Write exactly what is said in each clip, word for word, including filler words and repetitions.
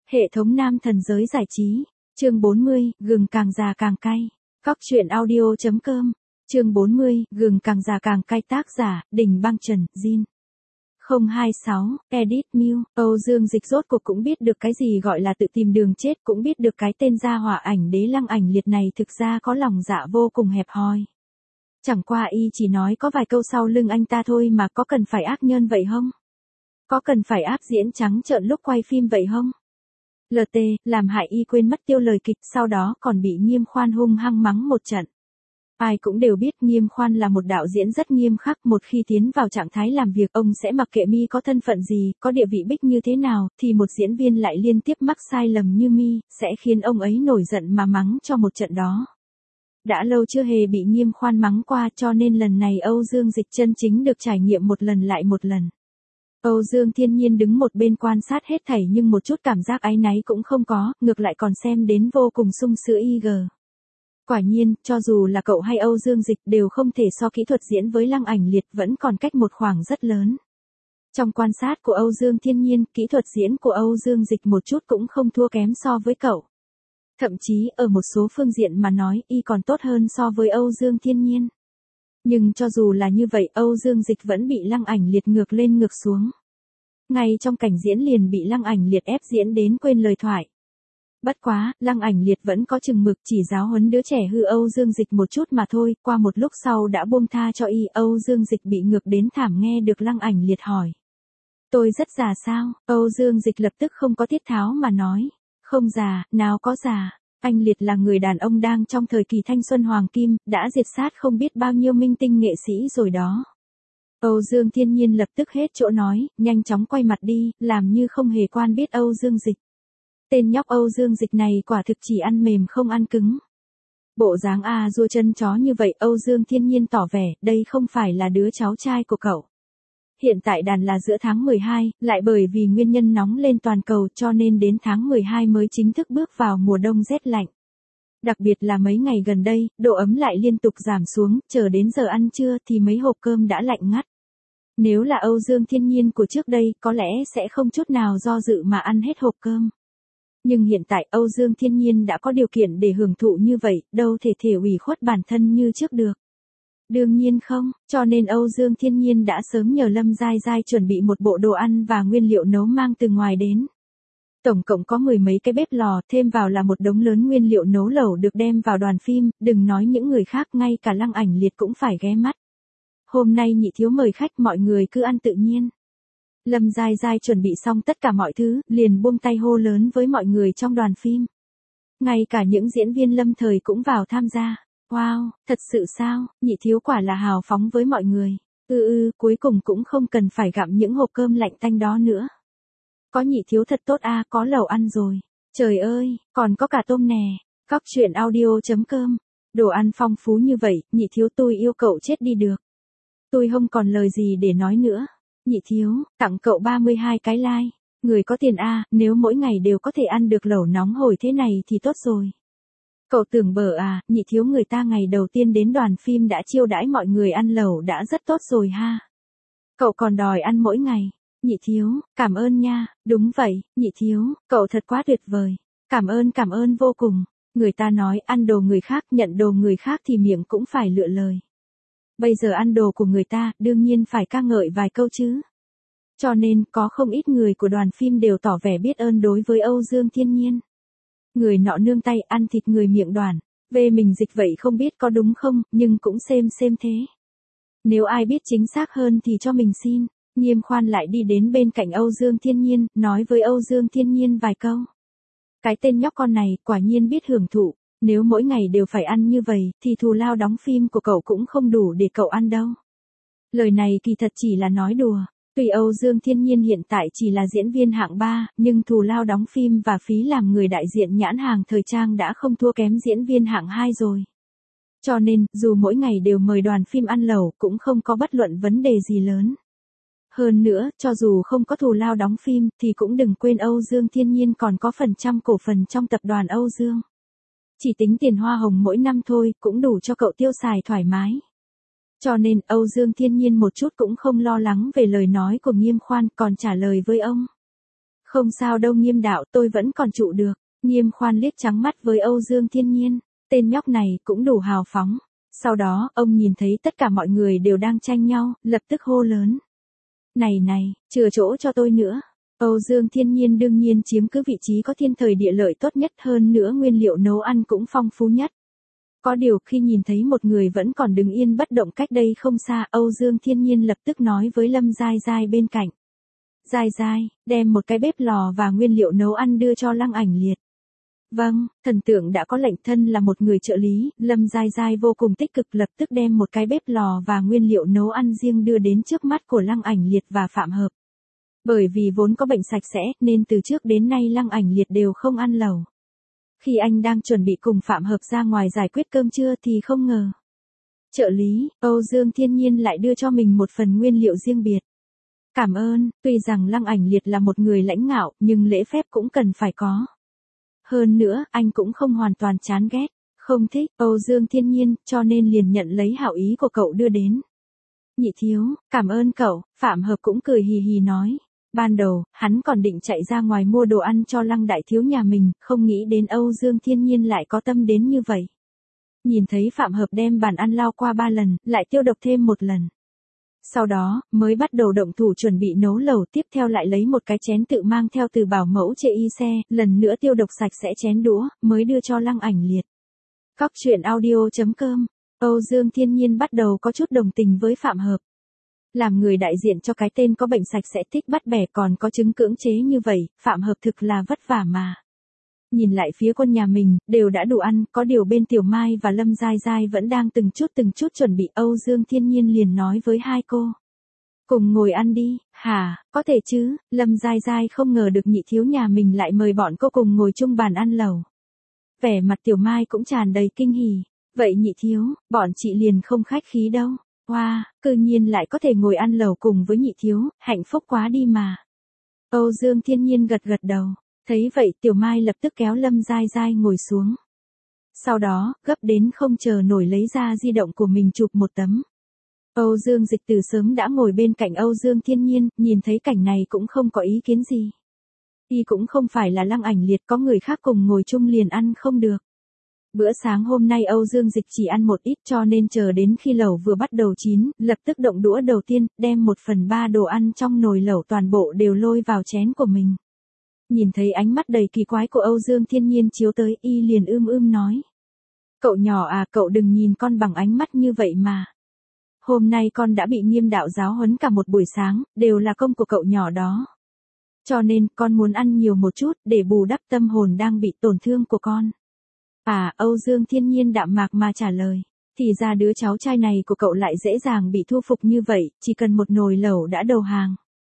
Hệ thống nam thần giới giải trí. Chương bốn mươi, gừng càng già càng cay. Cóc truyện audio chấm com. Chương bốn mươi, gừng càng già càng cay, tác giả, Đình Băng Trần, Jin. không hai sáu, Edit Miu. Âu Dương Dịch rốt cuộc cũng biết được cái gì gọi là tự tìm đường chết, cũng biết được cái tên gia hỏa ảnh đế Lăng Ảnh Liệt này thực ra có lòng dạ vô cùng hẹp hòi. Chẳng qua y chỉ nói có vài câu sau lưng anh ta thôi mà có cần phải ác nhân vậy không? Có cần phải áp diễn trắng trợn lúc quay phim vậy không? lờ tê, làm hại y quên mất tiêu lời kịch, sau đó còn bị Nghiêm Khoan hung hăng mắng một trận. Ai cũng đều biết Nghiêm Khoan là một đạo diễn rất nghiêm khắc, một khi tiến vào trạng thái làm việc ông sẽ mặc kệ mi có thân phận gì, có địa vị bích như thế nào, thì một diễn viên lại liên tiếp mắc sai lầm như mi, sẽ khiến ông ấy nổi giận mà mắng cho một trận đó. Đã lâu chưa hề bị Nghiêm Khoan mắng qua, cho nên lần này Âu Dương Dịch chân chính được trải nghiệm một lần lại một lần. Âu Dương Thiên Nhiên đứng một bên quan sát hết thảy nhưng một chút cảm giác áy náy cũng không có, ngược lại còn xem đến vô cùng sung sướng y gờ. Quả nhiên, cho dù là cậu hay Âu Dương Dịch đều không thể so kỹ thuật diễn với Lăng Ảnh Liệt, vẫn còn cách một khoảng rất lớn. Trong quan sát của Âu Dương Thiên Nhiên, kỹ thuật diễn của Âu Dương Dịch một chút cũng không thua kém so với cậu. Thậm chí, ở một số phương diện mà nói, y còn tốt hơn so với Âu Dương Thiên Nhiên. Nhưng cho dù là như vậy, Âu Dương Dịch vẫn bị Lăng Ảnh Liệt ngược lên ngược xuống. Ngay trong cảnh diễn liền bị Lăng Ảnh Liệt ép diễn đến quên lời thoại. Bất quá, Lăng Ảnh Liệt vẫn có chừng mực, chỉ giáo huấn đứa trẻ hư Âu Dương Dịch một chút mà thôi, qua một lúc sau đã buông tha cho y. Âu Dương Dịch bị ngược đến thảm nghe được Lăng Ảnh Liệt hỏi. Tôi rất già sao? Âu Dương Dịch lập tức không có tiết tháo mà nói. Không già, nào có già. Anh Liệt là người đàn ông đang trong thời kỳ thanh xuân hoàng kim, đã diệt sát không biết bao nhiêu minh tinh nghệ sĩ rồi đó. Âu Dương Thiên Nhiên lập tức hết chỗ nói, nhanh chóng quay mặt đi, làm như không hề quan biết Âu Dương Dịch. Tên nhóc Âu Dương Dịch này quả thực chỉ ăn mềm không ăn cứng. Bộ dáng a dua chân chó như vậy, Âu Dương Thiên Nhiên tỏ vẻ, đây không phải là đứa cháu trai của cậu. Hiện tại đàn là giữa tháng mười hai, lại bởi vì nguyên nhân nóng lên toàn cầu cho nên đến tháng mười hai mới chính thức bước vào mùa đông rét lạnh. Đặc biệt là mấy ngày gần đây, độ ấm lại liên tục giảm xuống, chờ đến giờ ăn trưa thì mấy hộp cơm đã lạnh ngắt. Nếu là Âu Dương Thiên Nhiên của trước đây, có lẽ sẽ không chút nào do dự mà ăn hết hộp cơm. Nhưng hiện tại Âu Dương Thiên Nhiên đã có điều kiện để hưởng thụ như vậy, đâu thể thể ủy khuất bản thân như trước được. Đương nhiên không, cho nên Âu Dương Thiên Nhiên đã sớm nhờ Lâm Giai Giai chuẩn bị một bộ đồ ăn và nguyên liệu nấu mang từ ngoài đến. Tổng cộng có mười mấy cái bếp lò, thêm vào là một đống lớn nguyên liệu nấu lẩu được đem vào đoàn phim, đừng nói những người khác, ngay cả Lăng Ảnh Liệt cũng phải ghé mắt. Hôm nay Nhị Thiếu mời khách, mọi người cứ ăn tự nhiên. Lâm Giai Giai chuẩn bị xong tất cả mọi thứ, liền buông tay hô lớn với mọi người trong đoàn phim. Ngay cả những diễn viên lâm thời cũng vào tham gia. Wow, thật sự sao, Nhị Thiếu quả là hào phóng với mọi người. Ừ ừ, cuối cùng cũng không cần phải gặm những hộp cơm lạnh tanh đó nữa. Có Nhị Thiếu thật tốt a, có lẩu ăn rồi. Trời ơi, còn có cả tôm nè. Cóc truyện audio chấm com. Đồ ăn phong phú như vậy, Nhị Thiếu tôi yêu cậu chết đi được. Tôi không còn lời gì để nói nữa. Nhị Thiếu, tặng cậu ba mươi hai cái like. Người có tiền a, nếu mỗi ngày đều có thể ăn được lẩu nóng hổi thế này thì tốt rồi. Cậu tưởng bở à, Nhị Thiếu người ta ngày đầu tiên đến đoàn phim đã chiêu đãi mọi người ăn lẩu đã rất tốt rồi ha. Cậu còn đòi ăn mỗi ngày. Nhị Thiếu, cảm ơn nha, đúng vậy, Nhị Thiếu, cậu thật quá tuyệt vời. Cảm ơn cảm ơn vô cùng. Người ta nói ăn đồ người khác, nhận đồ người khác thì miệng cũng phải lựa lời. Bây giờ ăn đồ của người ta, đương nhiên phải ca ngợi vài câu chứ. Cho nên, có không ít người của đoàn phim đều tỏ vẻ biết ơn đối với Âu Dương Thiên Nhiên. Người nọ nương tay ăn thịt người miệng đoản. Về mình Dịch vậy không biết có đúng không, nhưng cũng xem xem thế. Nếu ai biết chính xác hơn thì cho mình xin. Nghiêm Khoan lại đi đến bên cạnh Âu Dương Thiên Nhiên, nói với Âu Dương Thiên Nhiên vài câu. Cái tên nhóc con này, quả nhiên biết hưởng thụ. Nếu mỗi ngày đều phải ăn như vậy, thì thù lao đóng phim của cậu cũng không đủ để cậu ăn đâu. Lời này kỳ thật chỉ là nói đùa. Tuy Âu Dương Thiên Nhiên hiện tại chỉ là diễn viên hạng ba, nhưng thù lao đóng phim và phí làm người đại diện nhãn hàng thời trang đã không thua kém diễn viên hạng hai rồi. Cho nên, dù mỗi ngày đều mời đoàn phim ăn lẩu, cũng không có bất luận vấn đề gì lớn. Hơn nữa, cho dù không có thù lao đóng phim, thì cũng đừng quên Âu Dương Thiên Nhiên còn có phần trăm cổ phần trong tập đoàn Âu Dương. Chỉ tính tiền hoa hồng mỗi năm thôi, cũng đủ cho cậu tiêu xài thoải mái. Cho nên, Âu Dương Thiên Nhiên một chút cũng không lo lắng về lời nói của Nghiêm Khoan, còn trả lời với ông. Không sao đâu Nghiêm đạo, tôi vẫn còn trụ được. Nghiêm Khoan liếc trắng mắt với Âu Dương Thiên Nhiên, tên nhóc này cũng đủ hào phóng. Sau đó, ông nhìn thấy tất cả mọi người đều đang tranh nhau, lập tức hô lớn. Này này, chừa chỗ cho tôi nữa. Âu Dương Thiên Nhiên đương nhiên chiếm cứ vị trí có thiên thời địa lợi tốt nhất, hơn nữa nguyên liệu nấu ăn cũng phong phú nhất. Có điều khi nhìn thấy một người vẫn còn đứng yên bất động cách đây không xa, Âu Dương Thiên Nhiên lập tức nói với Lâm Giai Giai bên cạnh. Giai Giai, đem một cái bếp lò và nguyên liệu nấu ăn đưa cho Lăng Ảnh Liệt. Vâng, thần tượng đã có lệnh, thân là một người trợ lý, Lâm Giai Giai vô cùng tích cực lập tức đem một cái bếp lò và nguyên liệu nấu ăn riêng đưa đến trước mắt của Lăng Ảnh Liệt và Phạm Hợp. Bởi vì vốn có bệnh sạch sẽ nên từ trước đến nay Lăng Ảnh Liệt đều không ăn lẩu. Khi anh đang chuẩn bị cùng Phạm Hợp ra ngoài giải quyết cơm trưa thì không ngờ. Trợ lý, Âu Dương Thiên Nhiên lại đưa cho mình một phần nguyên liệu riêng biệt. Cảm ơn, tuy rằng Lăng Ảnh Liệt là một người lãnh ngạo nhưng lễ phép cũng cần phải có. Hơn nữa, anh cũng không hoàn toàn chán ghét, không thích Âu Dương Thiên Nhiên, cho nên liền nhận lấy hảo ý của cậu đưa đến. Nhị thiếu, cảm ơn cậu, Phạm Hợp cũng cười hì hì nói. Ban đầu, hắn còn định chạy ra ngoài mua đồ ăn cho Lăng đại thiếu nhà mình, không nghĩ đến Âu Dương Thiên Nhiên lại có tâm đến như vậy. Nhìn thấy Phạm Hợp đem bàn ăn lao qua ba lần, lại tiêu độc thêm một lần. Sau đó, mới bắt đầu động thủ chuẩn bị nấu lẩu, tiếp theo lại lấy một cái chén tự mang theo từ bảo mẫu chê y xe, lần nữa tiêu độc sạch sẽ chén đũa, mới đưa cho Lăng Ảnh Liệt. Cóc truyện audio chấm com, Âu Dương Thiên Nhiên bắt đầu có chút đồng tình với Phạm Hợp. Làm người đại diện cho cái tên có bệnh sạch sẽ thích bắt bẻ còn có chứng cưỡng chế như vậy, Phạm Hợp thực là vất vả mà. Nhìn lại phía quân nhà mình, đều đã đủ ăn, có điều bên Tiểu Mai và Lâm Giai Giai vẫn đang từng chút từng chút chuẩn bị. Âu Dương Thiên Nhiên liền nói với hai cô. Cùng ngồi ăn đi, hả, có thể chứ, Lâm Giai Giai không ngờ được nhị thiếu nhà mình lại mời bọn cô cùng ngồi chung bàn ăn lẩu. Vẻ mặt Tiểu Mai cũng tràn đầy kinh hỉ, vậy nhị thiếu, bọn chị liền không khách khí đâu. Wow, cư nhiên lại có thể ngồi ăn lẩu cùng với nhị thiếu, hạnh phúc quá đi mà. Âu Dương Thiên Nhiên gật gật đầu. Thấy vậy Tiểu Mai lập tức kéo Lâm Giai Giai ngồi xuống. Sau đó, gấp đến không chờ nổi lấy ra di động của mình chụp một tấm. Âu Dương Dịch từ sớm đã ngồi bên cạnh Âu Dương Thiên Nhiên, nhìn thấy cảnh này cũng không có ý kiến gì. Y cũng không phải là Lăng Ảnh Liệt, có người khác cùng ngồi chung liền ăn không được. Bữa sáng hôm nay Âu Dương Dịch chỉ ăn một ít cho nên chờ đến khi lẩu vừa bắt đầu chín, lập tức động đũa đầu tiên, đem một phần ba đồ ăn trong nồi lẩu toàn bộ đều lôi vào chén của mình. Nhìn thấy ánh mắt đầy kỳ quái của Âu Dương Thiên Nhiên chiếu tới, y liền ưm ưm nói. Cậu nhỏ à, cậu đừng nhìn con bằng ánh mắt như vậy mà. Hôm nay con đã bị Nghiêm đạo giáo huấn cả một buổi sáng, đều là công của cậu nhỏ đó. Cho nên, con muốn ăn nhiều một chút, để bù đắp tâm hồn đang bị tổn thương của con. À, Âu Dương Thiên Nhiên đạm mạc mà trả lời. Thì ra đứa cháu trai này của cậu lại dễ dàng bị thu phục như vậy, chỉ cần một nồi lẩu đã đầu hàng.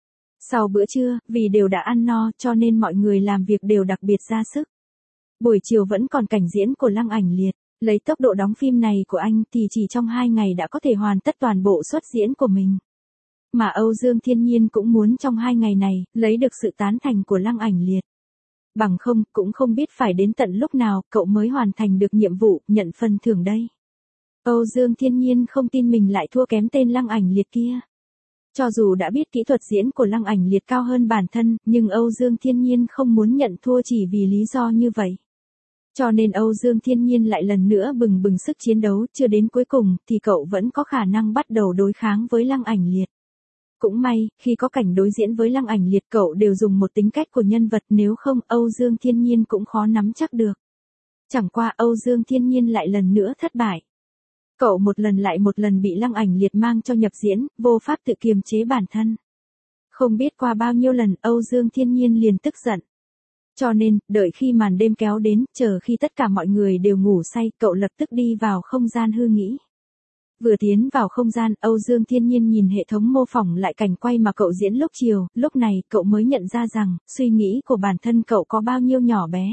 Sau bữa trưa, vì đều đã ăn no, cho nên mọi người làm việc đều đặc biệt ra sức. Buổi chiều vẫn còn cảnh diễn của Lăng Ảnh Liệt. Lấy tốc độ đóng phim này của anh thì chỉ trong hai ngày đã có thể hoàn tất toàn bộ suất diễn của mình. Mà Âu Dương Thiên Nhiên cũng muốn trong hai ngày này, lấy được sự tán thành của Lăng Ảnh Liệt. Bằng không, cũng không biết phải đến tận lúc nào, cậu mới hoàn thành được nhiệm vụ, nhận phần thưởng đây. Âu Dương Thiên Nhiên không tin mình lại thua kém tên Lăng Ảnh Liệt kia. Cho dù đã biết kỹ thuật diễn của Lăng Ảnh Liệt cao hơn bản thân, nhưng Âu Dương Thiên Nhiên không muốn nhận thua chỉ vì lý do như vậy. Cho nên Âu Dương Thiên Nhiên lại lần nữa bừng bừng sức chiến đấu, chưa đến cuối cùng, thì cậu vẫn có khả năng bắt đầu đối kháng với Lăng Ảnh Liệt. Cũng may, khi có cảnh đối diễn với Lăng Ảnh Liệt cậu đều dùng một tính cách của nhân vật, nếu không Âu Dương Thiên Nhiên cũng khó nắm chắc được. Chẳng qua Âu Dương Thiên Nhiên lại lần nữa thất bại. Cậu một lần lại một lần bị Lăng Ảnh Liệt mang cho nhập diễn, vô pháp tự kiềm chế bản thân. Không biết qua bao nhiêu lần Âu Dương Thiên Nhiên liền tức giận. Cho nên, đợi khi màn đêm kéo đến, chờ khi tất cả mọi người đều ngủ say, cậu lập tức đi vào không gian hư nghĩ. Vừa tiến vào không gian, Âu Dương Thiên Nhiên nhìn hệ thống mô phỏng lại cảnh quay mà cậu diễn lúc chiều, lúc này cậu mới nhận ra rằng, suy nghĩ của bản thân cậu có bao nhiêu nhỏ bé.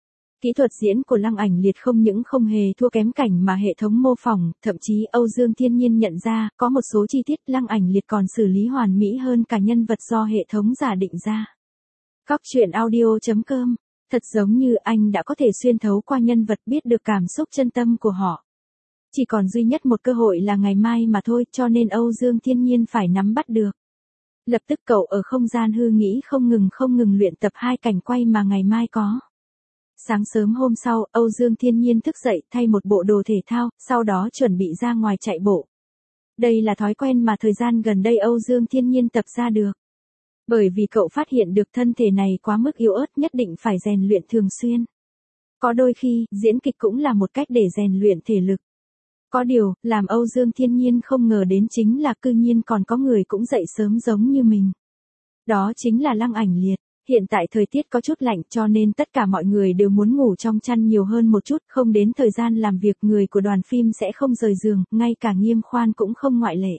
Kỹ thuật diễn của Lăng Ảnh Liệt không những không hề thua kém cảnh mà hệ thống mô phỏng, thậm chí Âu Dương Thiên Nhiên nhận ra, có một số chi tiết Lăng Ảnh Liệt còn xử lý hoàn mỹ hơn cả nhân vật do hệ thống giả định ra. Cóc truyện audio chấm com, thật giống như anh đã có thể xuyên thấu qua nhân vật biết được cảm xúc chân tâm của họ. Chỉ còn duy nhất một cơ hội là ngày mai mà thôi, cho nên Âu Dương Thiên Nhiên phải nắm bắt được. Lập tức cậu ở không gian hư nghĩ không ngừng không ngừng luyện tập hai cảnh quay mà ngày mai có. Sáng sớm hôm sau, Âu Dương Thiên Nhiên thức dậy thay một bộ đồ thể thao, sau đó chuẩn bị ra ngoài chạy bộ. Đây là thói quen mà thời gian gần đây Âu Dương Thiên Nhiên tập ra được. Bởi vì cậu phát hiện được thân thể này quá mức yếu ớt, nhất định phải rèn luyện thường xuyên. Có đôi khi, diễn kịch cũng là một cách để rèn luyện thể lực. Có điều, làm Âu Dương Thiên Nhiên không ngờ đến chính là cư nhiên còn có người cũng dậy sớm giống như mình. Đó chính là Lăng Ảnh Liệt. Hiện tại thời tiết có chút lạnh cho nên tất cả mọi người đều muốn ngủ trong chăn nhiều hơn một chút, không đến thời gian làm việc người của đoàn phim sẽ không rời giường, ngay cả Nghiêm Khoan cũng không ngoại lệ.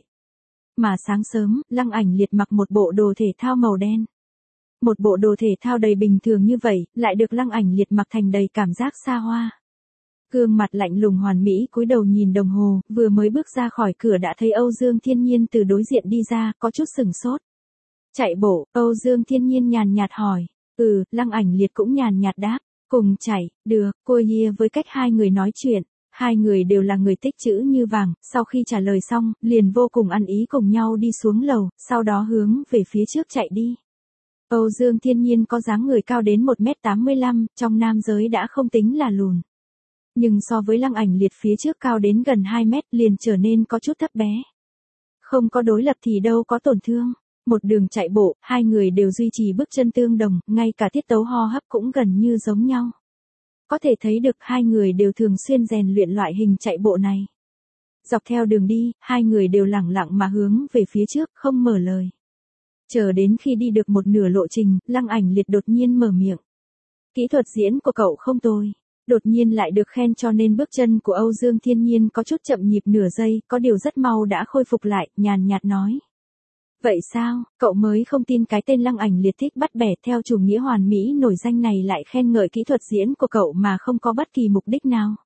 Mà sáng sớm, Lăng Ảnh Liệt mặc một bộ đồ thể thao màu đen. Một bộ đồ thể thao đầy bình thường như vậy, lại được Lăng Ảnh Liệt mặc thành đầy cảm giác xa hoa. Gương mặt lạnh lùng hoàn mỹ cúi đầu nhìn đồng hồ, vừa mới bước ra khỏi cửa đã thấy Âu Dương Thiên Nhiên từ đối diện đi ra, có chút sửng sốt. Chạy bộ, Âu Dương Thiên Nhiên nhàn nhạt hỏi. Ừ, Lăng Ảnh Liệt cũng nhàn nhạt đáp. Cùng chạy, được, cô Hia với cách hai người nói chuyện. Hai người đều là người tích trữ như vàng, sau khi trả lời xong, liền vô cùng ăn ý cùng nhau đi xuống lầu, sau đó hướng về phía trước chạy đi. Âu Dương Thiên Nhiên có dáng người cao đến một mét tám mươi lăm, trong nam giới đã không tính là lùn. Nhưng so với Lăng Ảnh Liệt phía trước cao đến gần hai mét liền trở nên có chút thấp bé. Không có đối lập thì đâu có tổn thương. Một đường chạy bộ, hai người đều duy trì bước chân tương đồng, ngay cả tiết tấu hô hấp cũng gần như giống nhau. Có thể thấy được hai người đều thường xuyên rèn luyện loại hình chạy bộ này. Dọc theo đường đi, hai người đều lẳng lặng mà hướng về phía trước, không mở lời. Chờ đến khi đi được một nửa lộ trình, Lăng Ảnh Liệt đột nhiên mở miệng. Kỹ thuật diễn của cậu không tồi. Đột nhiên lại được khen cho nên bước chân của Âu Dương Thiên Nhiên có chút chậm nhịp nửa giây, có điều rất mau đã khôi phục lại, nhàn nhạt nói. Vậy sao, cậu mới không tin cái tên Lăng Ảnh Liệt thích bắt bẻ theo chủ nghĩa hoàn mỹ nổi danh này lại khen ngợi kỹ thuật diễn của cậu mà không có bất kỳ mục đích nào.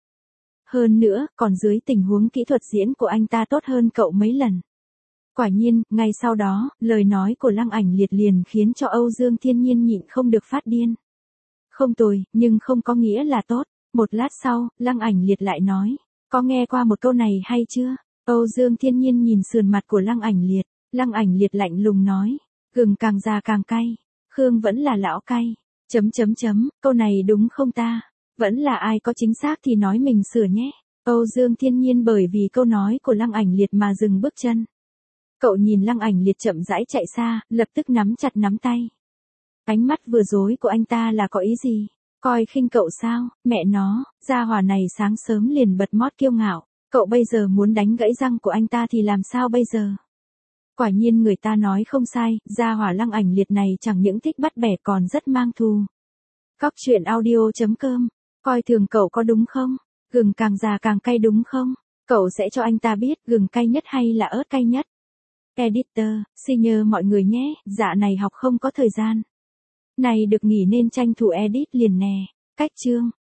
Hơn nữa, còn dưới tình huống kỹ thuật diễn của anh ta tốt hơn cậu mấy lần. Quả nhiên, ngay sau đó, lời nói của Lăng Ảnh Liệt liền khiến cho Âu Dương Thiên Nhiên nhịn không được phát điên. Không tồi, nhưng không có nghĩa là tốt. Một lát sau, Lăng Ảnh Liệt lại nói. Có nghe qua một câu này hay chưa? Âu Dương Thiên Nhiên nhìn sườn mặt của Lăng Ảnh Liệt. Lăng Ảnh Liệt lạnh lùng nói. Gừng càng già càng cay. Khương vẫn là lão cay. Chấm chấm chấm, câu này đúng không ta? Vẫn là ai có chính xác thì nói mình sửa nhé. Âu Dương Thiên Nhiên bởi vì câu nói của Lăng Ảnh Liệt mà dừng bước chân. Cậu nhìn Lăng Ảnh Liệt chậm rãi chạy xa, lập tức nắm chặt nắm tay. Ánh mắt vừa dối của anh ta là có ý gì? Coi khinh cậu sao? Mẹ nó, gia hỏa này sáng sớm liền bật mót kiêu ngạo. Cậu bây giờ muốn đánh gãy răng của anh ta thì làm sao bây giờ? Quả nhiên người ta nói không sai, gia hỏa Lăng Ảnh Liệt này chẳng những thích bắt bẻ còn rất mang thù. Cóc truyện audio chấm com. Coi thường cậu có đúng không? Gừng càng già càng cay đúng không? Cậu sẽ cho anh ta biết gừng cay nhất hay là ớt cay nhất. Editor, xin nhờ mọi người nhé, dạ này học không có thời gian. Này được nghỉ nên tranh thủ edit liền nè. Cách chương.